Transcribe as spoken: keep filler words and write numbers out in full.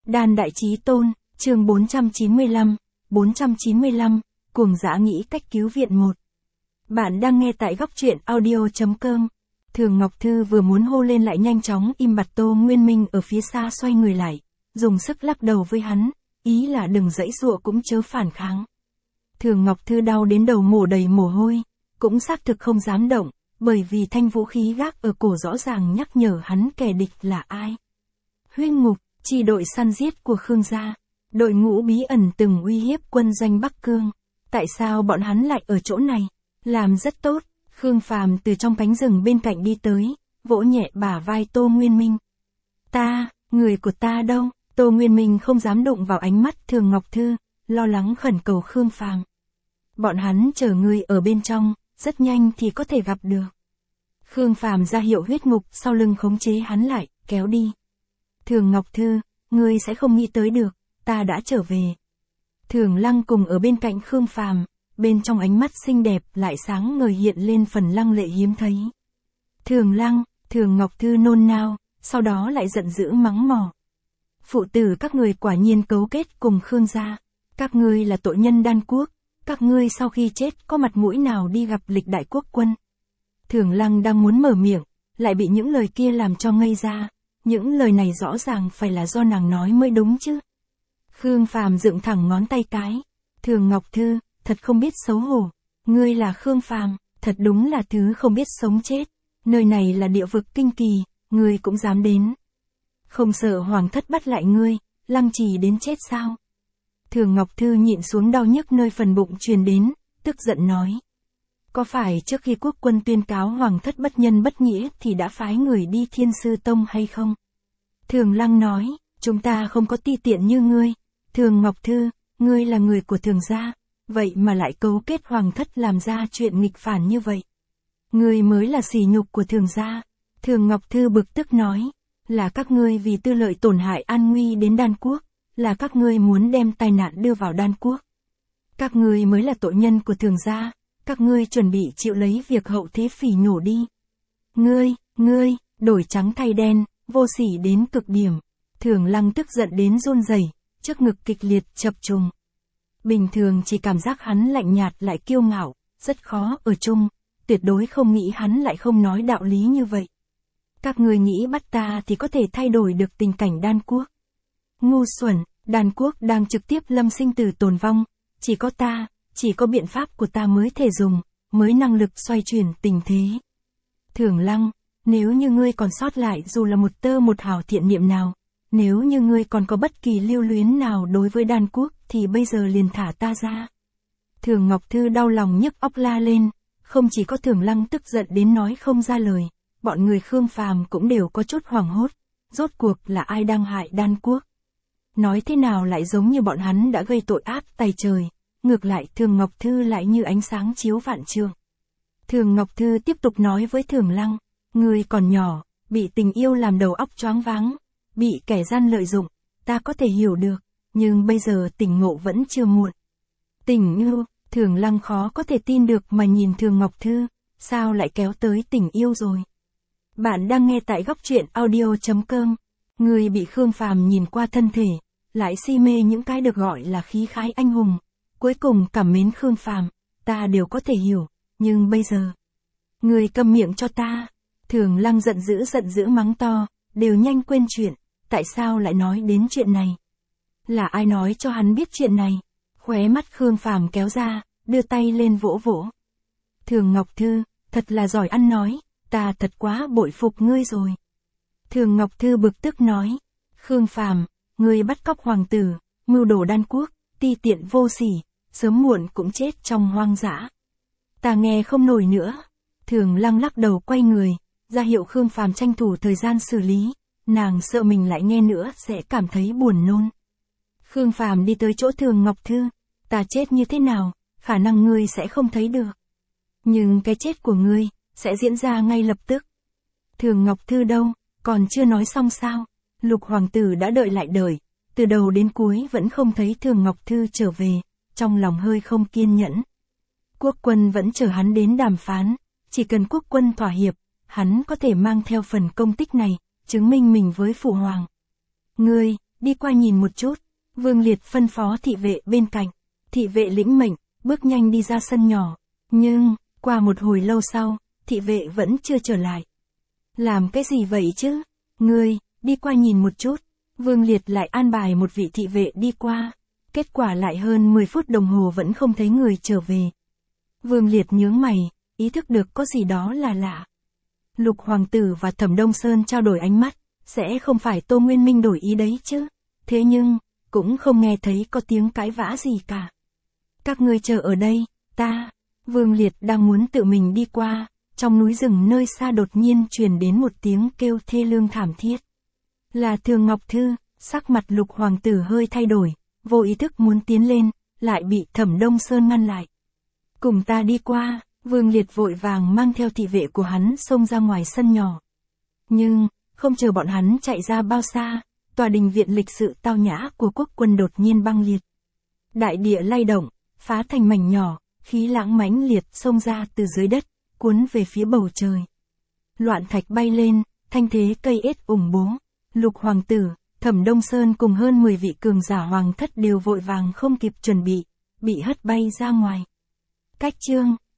Đan Đại Chí Tôn, chương bốn trăm chín mươi lăm, bốn trăm chín mươi lăm, cuồng dã nghĩ cách cứu viện một. Bạn đang nghe tại góc truyện audio chấm com. Thường Ngọc Thư vừa muốn hô lên lại nhanh chóng im bặt. Tô Nguyên Minh ở phía xa xoay người lại, dùng sức lắc đầu với hắn, ý là đừng giãy giụa cũng chớ phản kháng. Thường Ngọc Thư đau đến đầu mồ đầy mồ hôi, cũng xác thực không dám động, bởi vì thanh vũ khí gác ở cổ rõ ràng nhắc nhở hắn kẻ địch là ai. Huyết Ngục, chi đội săn giết của Khương gia, đội ngũ bí ẩn từng uy hiếp quân doanh Bắc Cương. Tại sao bọn hắn lại ở chỗ này? Làm rất tốt. Khương Phàm từ trong cánh rừng bên cạnh đi tới, vỗ nhẹ bả vai Tô Nguyên Minh. Ta, người của ta đâu? Tô Nguyên Minh không dám đụng vào ánh mắt Thường Ngọc Thư, lo lắng khẩn cầu Khương Phàm. Bọn hắn chờ ngươi ở bên trong, rất nhanh thì có thể gặp được. Khương Phàm ra hiệu Huyết Ngục sau lưng khống chế hắn lại, kéo đi. Thường Ngọc Thư, ngươi sẽ không nghĩ tới được, ta đã trở về. Thường Lăng cùng ở bên cạnh Khương Phàm, bên trong ánh mắt xinh đẹp lại sáng ngời hiện lên phần lăng lệ hiếm thấy. Thường Lăng, Thường Ngọc Thư nôn nao, sau đó lại giận dữ mắng mỏ. Phụ tử các người quả nhiên cấu kết cùng Khương gia, các ngươi là tội nhân Đan Quốc, các ngươi sau khi chết có mặt mũi nào đi gặp lịch đại quốc quân. Thường Lăng đang muốn mở miệng, lại bị những lời kia làm cho ngây ra, những lời này rõ ràng phải là do nàng nói mới đúng chứ. Khương Phàm dựng thẳng ngón tay cái. Thường Ngọc Thư, thật không biết xấu hổ. Ngươi là Khương Phàm, thật đúng là thứ không biết sống chết. Nơi này là địa vực kinh kỳ, ngươi cũng dám đến. Không sợ hoàng thất bắt lại ngươi, lăng trì đến chết sao? Thường Ngọc Thư nhịn xuống đau nhức nơi phần bụng truyền đến, tức giận nói. Có phải trước khi quốc quân tuyên cáo hoàng thất bất nhân bất nghĩa thì đã phái người đi Thiên Sư Tông hay không? Thường Lăng nói, chúng ta không có ti tiện như ngươi. Thường Ngọc Thư, ngươi là người của Thường gia, vậy mà lại cấu kết hoàng thất làm ra chuyện nghịch phản như vậy. Ngươi mới là sỉ nhục của Thường gia. Thường Ngọc Thư bực tức nói, là các ngươi vì tư lợi tổn hại an nguy đến Đan Quốc, là các ngươi muốn đem tai nạn đưa vào Đan Quốc. Các ngươi mới là tội nhân của Thường gia, các ngươi chuẩn bị chịu lấy việc hậu thế phỉ nhổ đi. Ngươi, ngươi, đổi trắng thay đen, vô sỉ đến cực điểm. Thường Lăng tức giận đến run rẩy, trước ngực kịch liệt chập trùng. Bình thường chỉ cảm giác hắn lạnh nhạt lại kiêu ngạo, rất khó ở chung, tuyệt đối không nghĩ hắn lại không nói đạo lý như vậy. Các ngươi nghĩ bắt ta thì có thể thay đổi được tình cảnh Đan Quốc. Ngu xuẩn, Đan Quốc đang trực tiếp lâm sinh tử tồn vong, chỉ có ta, chỉ có biện pháp của ta mới thể dùng, mới năng lực xoay chuyển tình thế. Thường Lăng, nếu như ngươi còn sót lại dù là một tơ một hào thiện niệm nào, nếu như ngươi còn có bất kỳ lưu luyến nào đối với Đan Quốc thì bây giờ liền thả ta ra. Thường Ngọc Thư đau lòng nhức óc la lên, không chỉ có Thường Lăng tức giận đến nói không ra lời, bọn người Khương Phàm cũng đều có chút hoảng hốt, rốt cuộc là ai đang hại Đan Quốc. Nói thế nào lại giống như bọn hắn đã gây tội ác tày trời, ngược lại Thường Ngọc Thư lại như ánh sáng chiếu vạn trường. Thường Ngọc Thư tiếp tục nói với Thường Lăng, ngươi còn nhỏ, bị tình yêu làm đầu óc choáng váng, bị kẻ gian lợi dụng, ta có thể hiểu được, nhưng bây giờ tỉnh ngộ vẫn chưa muộn. Tình yêu, Thường Lăng khó có thể tin được mà nhìn Thường Ngọc Thư, sao lại kéo tới tình yêu rồi. Bạn đang nghe tại góc truyện audio chấm com. Người bị Khương Phàm nhìn qua thân thể, lại si mê những cái được gọi là khí khái anh hùng, cuối cùng cảm mến Khương Phàm, ta đều có thể hiểu, nhưng bây giờ, người câm miệng cho ta. Thường Lăng giận dữ giận dữ mắng to, đều nhanh quên chuyện, tại sao lại nói đến chuyện này? Là ai nói cho hắn biết chuyện này? Khóe mắt Khương Phàm kéo ra, đưa tay lên vỗ vỗ. Thường Ngọc Thư, thật là giỏi ăn nói, ta thật quá bội phục ngươi rồi. Thường Ngọc Thư bực tức nói, Khương Phàm, ngươi bắt cóc hoàng tử, mưu đồ Đan Quốc, ti tiện vô sỉ, sớm muộn cũng chết trong hoang dã. Ta nghe không nổi nữa. Thường Lăng lắc đầu quay người, ra hiệu Khương Phàm tranh thủ thời gian xử lý, nàng sợ mình lại nghe nữa sẽ cảm thấy buồn nôn. Khương Phàm đi tới chỗ Thường Ngọc Thư, ta chết như thế nào, khả năng ngươi sẽ không thấy được. Nhưng cái chết của ngươi, sẽ diễn ra ngay lập tức. Thường Ngọc Thư đâu, còn chưa nói xong sao? Lục hoàng tử đã đợi lại đợi, từ đầu đến cuối vẫn không thấy Thường Ngọc Thư trở về, trong lòng hơi không kiên nhẫn. Quốc quân vẫn chờ hắn đến đàm phán, chỉ cần quốc quân thỏa hiệp, hắn có thể mang theo phần công tích này, chứng minh mình với phụ hoàng. Ngươi, đi qua nhìn một chút. Vương Liệt phân phó thị vệ bên cạnh. Thị vệ lĩnh mệnh, bước nhanh đi ra sân nhỏ. Nhưng, qua một hồi lâu sau, thị vệ vẫn chưa trở lại. Làm cái gì vậy chứ? Ngươi, đi qua nhìn một chút. Vương Liệt lại an bài một vị thị vệ đi qua. Kết quả lại hơn mười phút đồng hồ vẫn không thấy người trở về. Vương Liệt nhướng mày, ý thức được có gì đó là lạ. Lục Hoàng tử và Thẩm Đông Sơn trao đổi ánh mắt, sẽ không phải Tô Nguyên Minh đổi ý đấy chứ. Thế nhưng, cũng không nghe thấy có tiếng cãi vã gì cả. Các ngươi chờ ở đây, ta. Vương Liệt đang muốn tự mình đi qua, trong núi rừng nơi xa đột nhiên truyền đến một tiếng kêu thê lương thảm thiết. Là Thường Ngọc Thư, sắc mặt Lục Hoàng tử hơi thay đổi, vô ý thức muốn tiến lên, lại bị Thẩm Đông Sơn ngăn lại. Cùng ta đi qua. Vương Liệt vội vàng mang theo thị vệ của hắn xông ra ngoài sân nhỏ. Nhưng, không chờ bọn hắn chạy ra bao xa, tòa đình viện lịch sự tao nhã của quốc quân đột nhiên băng liệt. Đại địa lay động, phá thành mảnh nhỏ, khí lãng mãnh liệt xông ra từ dưới đất, cuốn về phía bầu trời. Loạn thạch bay lên, thanh thế cây ết ủng bố. Lục Hoàng tử, Thẩm Đông Sơn cùng hơn mười vị cường giả hoàng thất đều vội vàng không kịp chuẩn bị, bị hất bay ra ngoài. Cách chương